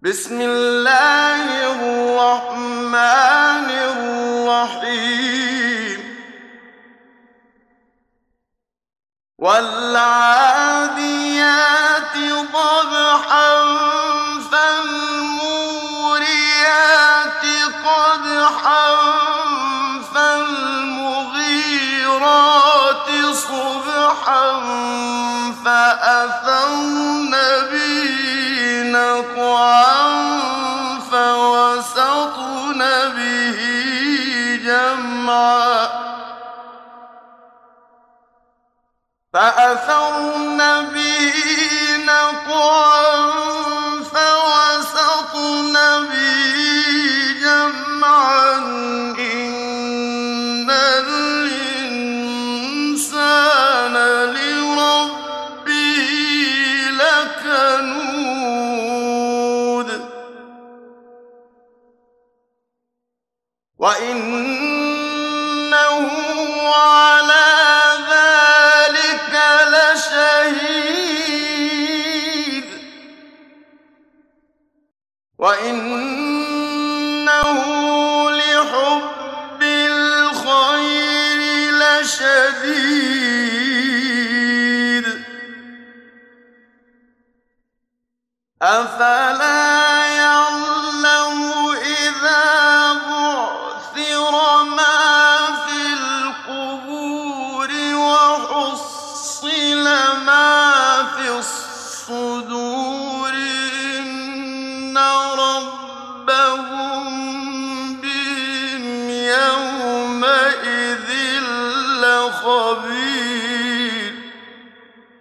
بسم الله الرحمن الرحيم والعاديات ضبحا فالموريات قدحا فالمغيرات صبحا فأثرن به نقعا فوسطن به جمعا فأثرن به نقعا فوسطن به جمعا إن الإنسان لربه لكنود وإنه على ذلك لشهيد وإنه لحب الخير لشديد أفلا